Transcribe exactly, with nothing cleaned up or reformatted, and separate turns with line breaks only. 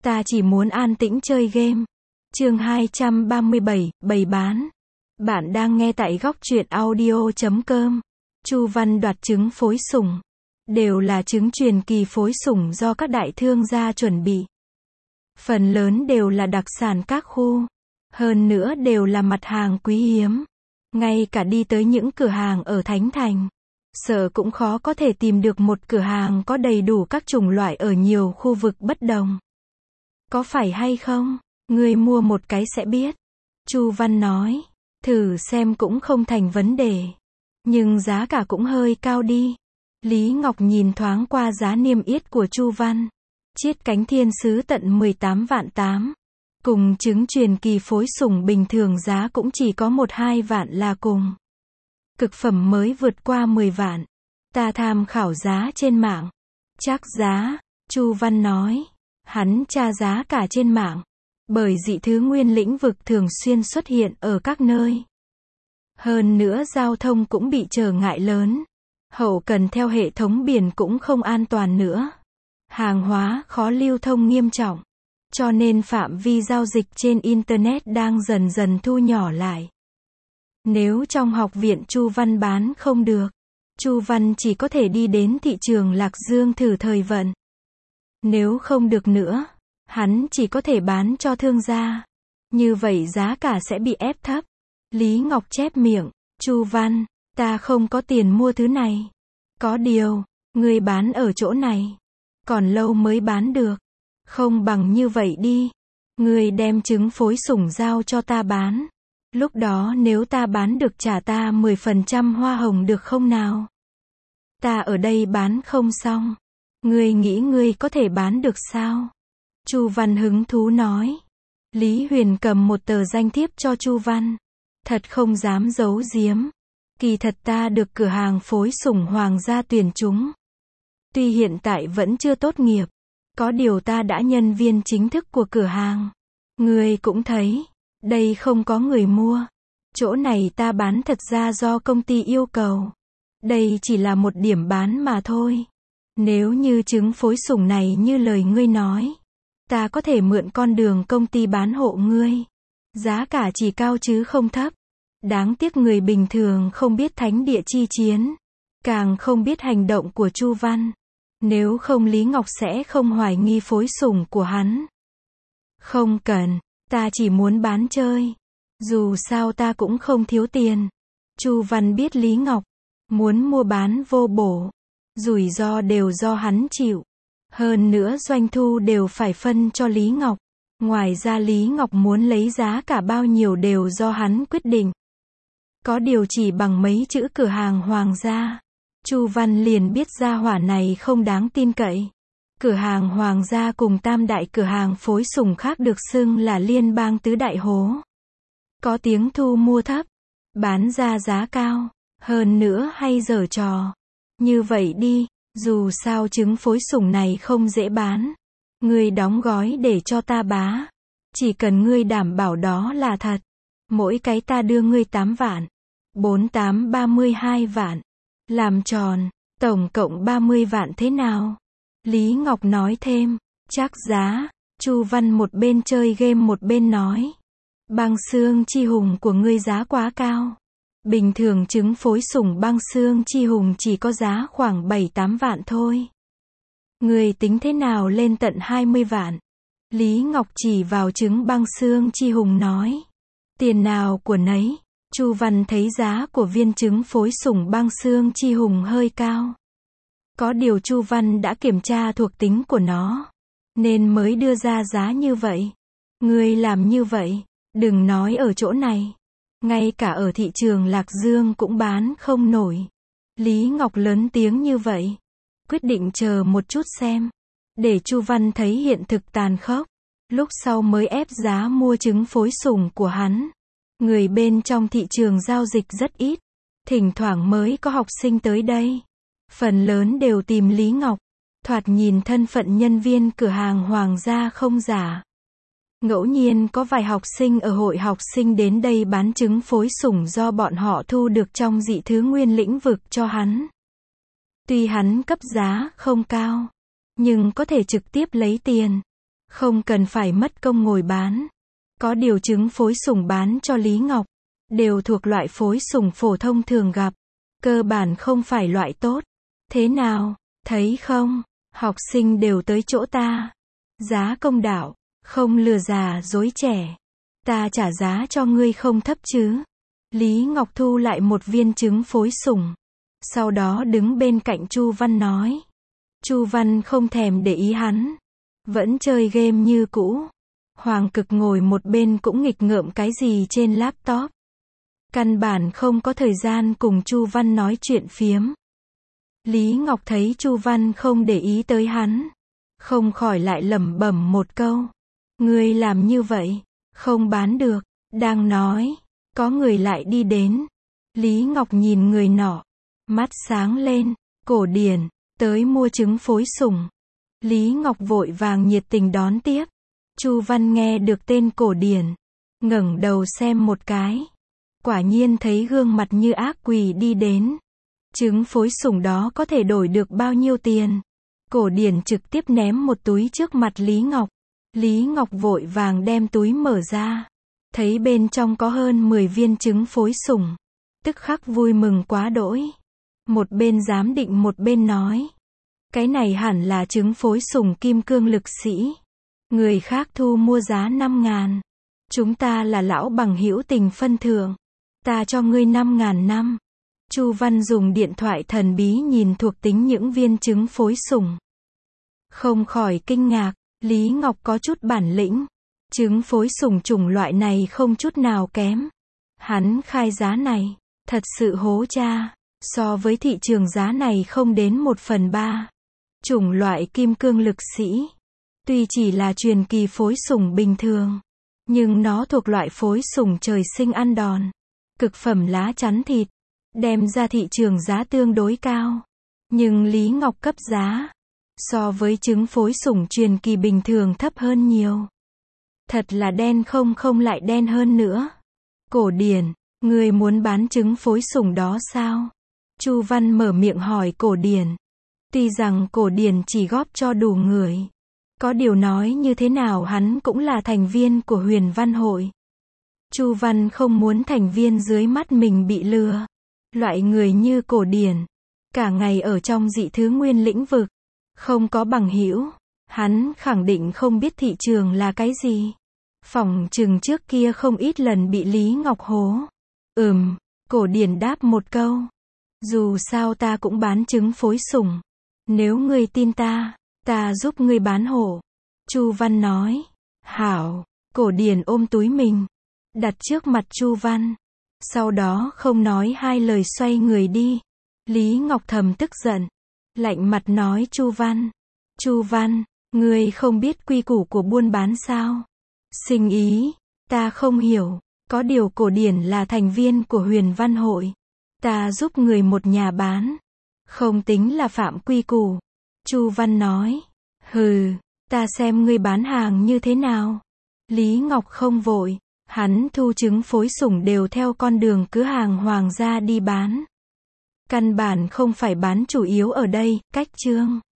Ta chỉ muốn an tĩnh chơi game. Chương hai trăm ba mươi bảy, bày bán. Bạn đang nghe tại góc truyện audio chấm com. Chu Văn đoạt trứng phối sủng. Đều là trứng truyền kỳ phối sủng do các đại thương gia chuẩn bị. Phần lớn đều là đặc sản các khu. Hơn nữa đều là mặt hàng quý hiếm. Ngay cả đi tới những cửa hàng ở Thánh Thành, sợ cũng khó có thể tìm được một cửa hàng có đầy đủ các chủng loại ở nhiều khu vực bất đồng. Có phải hay không? Ngươi mua một cái sẽ biết. Chu Văn nói. Thử xem cũng không thành vấn đề. Nhưng giá cả cũng hơi cao đi. Lý Ngọc nhìn thoáng qua giá niêm yết của Chu Văn. Chiết cánh thiên sứ tận mười tám vạn tám. Cùng trứng truyền kỳ phối sủng bình thường giá cũng chỉ có một hai vạn là cùng. Cực phẩm mới vượt qua mười vạn. Ta tham khảo giá trên mạng. Chắc giá, Chu Văn nói. Hắn tra giá cả trên mạng. Bởi dị thứ nguyên lĩnh vực thường xuyên xuất hiện ở các nơi. Hơn nữa giao thông cũng bị trở ngại lớn. Hậu cần theo hệ thống biển cũng không an toàn nữa. Hàng hóa khó lưu thông nghiêm trọng. Cho nên phạm vi giao dịch trên Internet đang dần dần thu nhỏ lại. Nếu trong học viện Chu Văn bán không được, Chu Văn chỉ có thể đi đến thị trường Lạc Dương thử thời vận. Nếu không được nữa, hắn chỉ có thể bán cho thương gia. Như vậy giá cả sẽ bị ép thấp. Lý Ngọc chép miệng. Chu Văn, ta không có tiền mua thứ này. Có điều, ngươi bán ở chỗ này. Còn lâu mới bán được. Không bằng như vậy đi. Ngươi đem trứng phối sủng giao cho ta bán. Lúc đó nếu ta bán được trả ta mười phần trăm hoa hồng được không nào? Ta ở đây bán không xong. Ngươi nghĩ ngươi có thể bán được sao? Chu Văn hứng thú nói. Lý Huyền cầm một tờ danh thiếp cho Chu Văn. Thật không dám giấu giếm. Kỳ thật ta được cửa hàng phối sủng hoàng gia tuyển trúng. Tuy hiện tại vẫn chưa tốt nghiệp. Có điều ta đã nhân viên chính thức của cửa hàng. Ngươi cũng thấy. Đây không có người mua. Chỗ này ta bán thật ra do công ty yêu cầu. Đây chỉ là một điểm bán mà thôi. Nếu như trứng phối sủng này như lời ngươi nói, ta có thể mượn con đường công ty bán hộ ngươi. Giá cả chỉ cao chứ không thấp. Đáng tiếc người bình thường không biết thánh địa chi chiến. Càng không biết hành động của Chu Văn. Nếu không Lý Ngọc sẽ không hoài nghi phối sủng của hắn. Không cần, ta chỉ muốn bán chơi. Dù sao ta cũng không thiếu tiền. Chu Văn biết Lý Ngọc muốn mua bán vô bổ. Rủi ro đều do hắn chịu. Hơn nữa doanh thu đều phải phân cho Lý Ngọc. Ngoài ra Lý Ngọc muốn lấy giá cả bao nhiêu đều do hắn quyết định. Có điều chỉ bằng mấy chữ cửa hàng hoàng gia, Chu Văn liền biết gia hỏa này không đáng tin cậy. Cửa hàng hoàng gia cùng tam đại cửa hàng phối sủng khác được xưng là liên bang tứ đại hố. Có tiếng thu mua thấp, bán ra giá cao, hơn nữa hay giở trò. Như vậy đi, dù sao trứng phối sủng này không dễ bán. Ngươi đóng gói để cho ta bá. Chỉ cần ngươi đảm bảo đó là thật. Mỗi cái ta đưa ngươi tám vạn. Bốn tám ba mươi hai vạn. Làm tròn, tổng cộng ba mươi vạn thế nào? Lý Ngọc nói thêm. Chắc giá. Chu Văn một bên chơi game một bên nói. Băng xương chi hùng của ngươi giá quá cao. Bình thường trứng phối sủng băng xương chi hùng chỉ có giá khoảng bảy tám vạn thôi. Ngươi tính thế nào lên tận hai mươi vạn? Lý Ngọc chỉ vào trứng băng xương chi hùng nói. Tiền nào của nấy. Chu Văn thấy giá của viên trứng phối sủng băng xương chi hùng hơi cao. Có điều Chu Văn đã kiểm tra thuộc tính của nó, nên mới đưa ra giá như vậy. Ngươi làm như vậy, đừng nói ở chỗ này. Ngay cả ở thị trường Lạc Dương cũng bán không nổi. Lý Ngọc lớn tiếng như vậy. Quyết định chờ một chút xem. Để Chu Văn thấy hiện thực tàn khốc. Lúc sau mới ép giá mua trứng phối sủng của hắn. Người bên trong thị trường giao dịch rất ít. Thỉnh thoảng mới có học sinh tới đây. Phần lớn đều tìm Lý Ngọc. Thoạt nhìn thân phận nhân viên cửa hàng hoàng gia không giả. Ngẫu nhiên có vài học sinh ở hội học sinh đến đây bán trứng phối sủng do bọn họ thu được trong dị thứ nguyên lĩnh vực cho hắn. Tuy hắn cấp giá không cao, nhưng có thể trực tiếp lấy tiền. không cần phải mất công ngồi bán. Có điều trứng phối sủng bán cho Lý Ngọc, đều thuộc loại phối sủng phổ thông thường gặp, cơ bản không phải loại tốt. Thế nào, thấy không, học sinh đều tới chỗ ta. Giá công đạo, không lừa già dối trẻ. Ta trả giá cho ngươi không thấp chứ. Lý Ngọc thu lại một viên trứng phối sủng. Sau đó đứng bên cạnh Chu Văn nói. Chu Văn không thèm để ý hắn. Vẫn chơi game như cũ. Hoàng Cực ngồi một bên cũng nghịch ngợm cái gì trên laptop. Căn bản không có thời gian cùng Chu Văn nói chuyện phiếm. Lý Ngọc thấy Chu Văn không để ý tới hắn, không khỏi lại lẩm bẩm một câu. Ngươi làm như vậy, không bán được. Đang nói, có người lại đi đến. Lý Ngọc nhìn người nọ, mắt sáng lên. Cổ Điển, tới mua trứng phối sủng. Lý Ngọc vội vàng nhiệt tình đón tiếp. Chu Văn nghe được tên Cổ Điển, ngẩng đầu xem một cái. Quả nhiên thấy gương mặt như ác quỷ đi đến. Trứng phối sủng đó có thể đổi được bao nhiêu tiền? Cổ Điển trực tiếp ném một túi trước mặt Lý Ngọc. Lý Ngọc vội vàng đem túi mở ra. Thấy bên trong có hơn mười viên trứng phối sủng. Tức khắc vui mừng quá đỗi. Một bên giám định một bên nói. Cái này hẳn là trứng phối sủng kim cương lực sĩ. Người khác thu mua giá năm ngàn. Chúng ta là lão bằng hữu tình phân thượng. Ta cho ngươi năm ngàn năm. Chu Văn dùng điện thoại thần bí nhìn thuộc tính những viên trứng phối sủng. Không khỏi kinh ngạc, Lý Ngọc có chút bản lĩnh. Trứng phối sủng chủng loại này không chút nào kém. Hắn khai giá này, thật sự hố cha. So với thị trường giá này không đến một phần ba. Chủng loại kim cương lực sĩ. Tuy chỉ là truyền kỳ phối sủng bình thường, nhưng nó thuộc loại phối sủng trời sinh ăn đòn. Cực phẩm lá chắn thịt. Đem ra thị trường giá tương đối cao. Nhưng Lý Ngọc cấp giá, so với trứng phối sủng truyền kỳ bình thường thấp hơn nhiều. Thật là đen không không lại đen hơn nữa. Cổ Điển, người muốn bán trứng phối sủng đó sao? Chu Văn mở miệng hỏi Cổ Điển. Tuy rằng Cổ Điển chỉ góp cho đủ người. Có điều nói như thế nào hắn cũng là thành viên của Huyền Văn Hội. Chu Văn không muốn thành viên dưới mắt mình bị lừa. Loại người như Cổ Điển, cả ngày ở trong dị thứ nguyên lĩnh vực, không có bằng hữu, hắn khẳng định không biết thị trường là cái gì. Phỏng chừng trước kia không ít lần bị Lý Ngọc hố. Ừm, Cổ Điển đáp một câu. Dù sao ta cũng bán trứng phối sủng. Nếu ngươi tin ta, ta giúp ngươi bán hộ. Chu Văn nói. Hảo. Cổ Điển ôm túi mình, đặt trước mặt Chu Văn. Sau đó không nói hai lời xoay người đi. Lý Ngọc thầm tức giận, lạnh mặt nói Chu Văn. Chu Văn, ngươi không biết quy củ của buôn bán sao? Sinh ý, ta không hiểu. Có điều Cổ Điển là thành viên của Huyền Văn Hội. Ta giúp người một nhà bán. Không tính là phạm quy củ. Chu Văn nói. Hừ, ta xem ngươi bán hàng như thế nào. Lý Ngọc không vội. Hắn thu trứng phối sủng đều theo con đường cửa hàng hoàng gia đi bán. Căn bản không phải bán chủ yếu ở đây, cách chương.